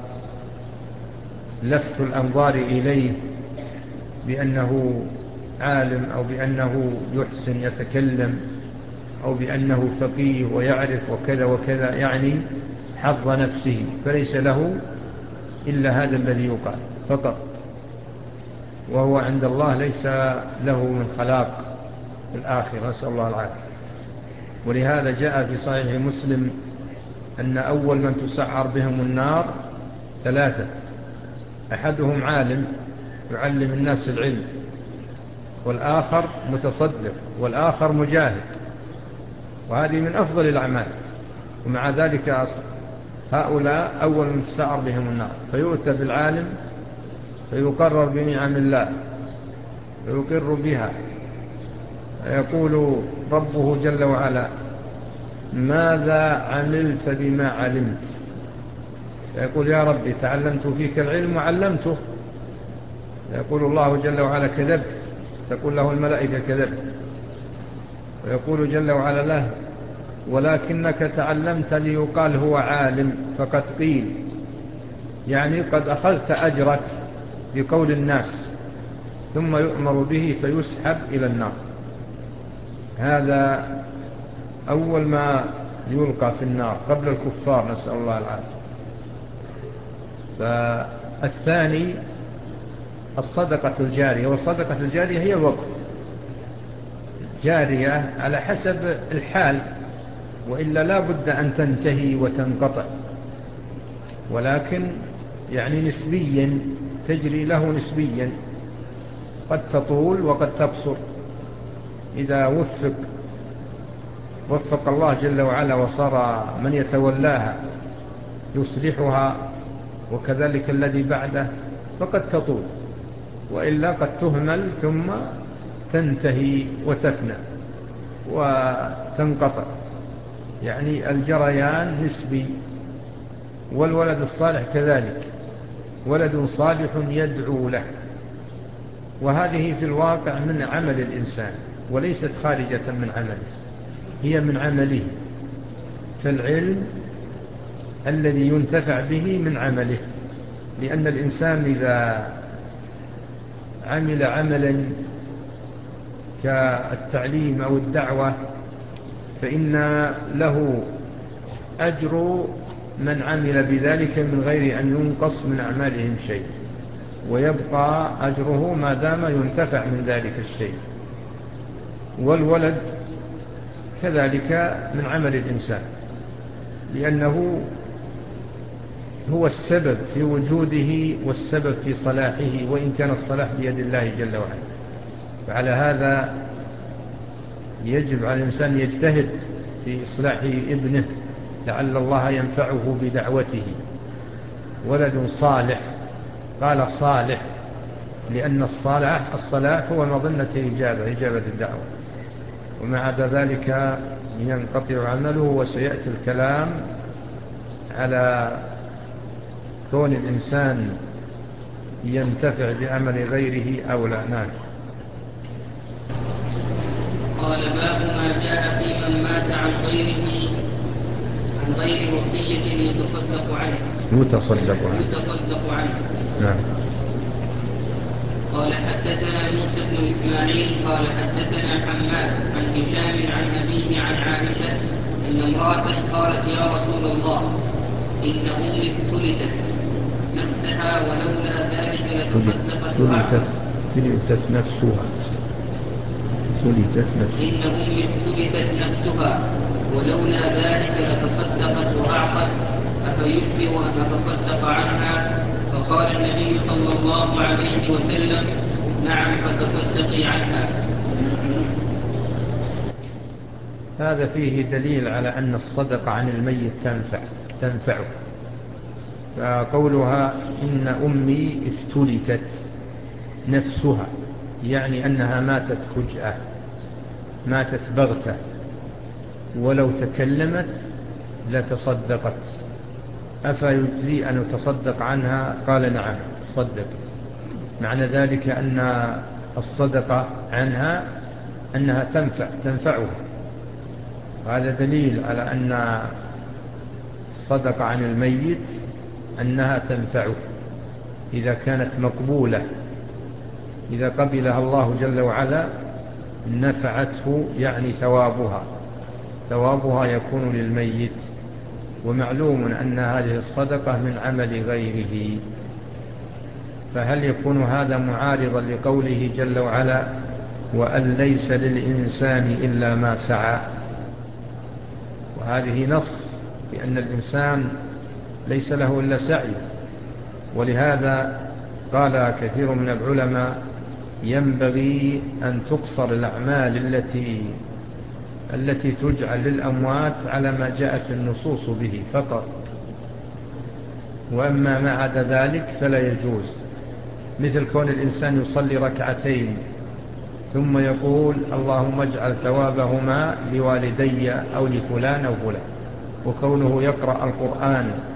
الأنظار إليه بأنه عالم، أو بأنه يحسن يتكلم، أو بأنه فقيه ويعرف وكذا وكذا، يعني حظ نفسه، فليس له إلا هذا الذي يقال فقط، وهو عند الله ليس له من خلاق في الآخرة، نسأل الله العافية. ولهذا جاء في صحيح مسلم أن أول من تسعر بهم النار ثلاثة: أحدهم عالم يعلم الناس العلم، والآخر متصدق، والآخر مجاهد، وهذه من أفضل الأعمال. ومع ذلك هؤلاء أول من تسعر بهم النار. فيؤتى بالعالم فيقرر بنعم الله ويقر بها، فيقول ربه جل وعلا: ماذا عملت بما علمت؟ فيقول: يا ربي تعلمت فيك العلم وعلمته. فيقول الله جل وعلا: كذبت. تقول له الملائكة: كذبت. ويقول جل وعلا له: ولكنك تعلمت ليقال هو عالم، فقد قيل، يعني قد أخذت أجرك بقول الناس، ثم يؤمر به فيسحب إلى النار. هذا أول ما يلقى في النار قبل الكفار، نسأل الله العافية. فالثاني الصدقة الجارية، والصدقة الجارية هي الوقف، جارية على حسب الحال، وإلا لا بد أن تنتهي وتنقطع. ولكن يعني نسبيا، تجري له نسبيا، قد تطول وقد تقصر إذا وفق وفق الله جل وعلا وصار من يتولاها يصلحها، وكذلك الذي بعده، فقد تطول، وإلا قد تهمل ثم تنتهي وتفنى وتنقطع. يعني الجريان نسبي. والولد الصالح كذلك، ولد صالح يدعو له، وهذه في الواقع من عمل الإنسان وليست خارجة من عمله، هي من عمله. فالعلم الذي ينتفع به من عمله، لأن الإنسان إذا عمل عملا كالتعليم أو الدعوة فإن له أجر من عمل بذلك من غير أن ينقص من أعمالهم شيء، ويبقى أجره ما دام ينتفع من ذلك الشيء. والولد كذلك من عمل الإنسان، لأنه هو السبب في وجوده والسبب في صلاحه، وإن كان الصلاح بيد الله جل وعلا. فعلى هذا يجب على الإنسان يجتهد في إصلاح ابنه لعل الله ينفعه بدعوته. ولد صالح، قال صالح لأن الصلاح الصلاح هو مظنة إجابة إجابة الدعوة، وما عدا ذلك ينقطع عمله. وسيأتي الكلام على كون الإنسان ينتفع بعمل غيره أو لا. نعم. قال باب ما جاء في من مات عن غيره عن غير وصية يتصدق عنه يتصدق عنه يتصدق عنه نعم. قال حدثنا موسى بن إسماعيل قال حدثنا حماد عن هشام عن أبيه عن عائشة أن امرأة قالت يا رسول الله إن أمي افتلتت نفسها ولولا ذلك لتصدقت تلتت تلتت نفسها تلتت نفسها إن أمي افتلتت نفسها ولولا ذلك لتصدقت وأعطت أفيجزئ أن أتصدق عنها؟ فقال النبي صلى الله عليه وسلم نعم فتصدقي عنها. هذا فيه دليل على أن الصدقة عن الميت تنفع تنفعه. فقولها إن أمي افتلتت نفسها يعني أنها ماتت فجأة، ماتت بغتة، ولو تكلمت لتصدقت، أفيجزي أن تصدق عنها؟ قال نعم صدق. معنى ذلك أن الصدقة عنها أنها تنفع تنفعها. هذا دليل على أن الصدقة عن الميت أنها تنفعه إذا كانت مقبولة، إذا قبلها الله جل وعلا نفعته، يعني ثوابها ثوابها يكون للميت. ومعلوم أن هذه الصدقة من عمل غيره، فهل يكون هذا معارضا لقوله جل وعلا وأن ليس للإنسان إلا ما سعى؟ وهذه نص بأن الإنسان ليس له إلا سعي. ولهذا قال كثير من العلماء ينبغي أن تقصر الأعمال التي التي تجعل للأموات على ما جاءت النصوص به فقط، وأما ما عدا ذلك فلا يجوز. مثل كون الإنسان يصلي ركعتين ثم يقول اللهم اجعل ثوابهما لوالدي أو لفلان أو فلان، وكونه يقرأ القرآن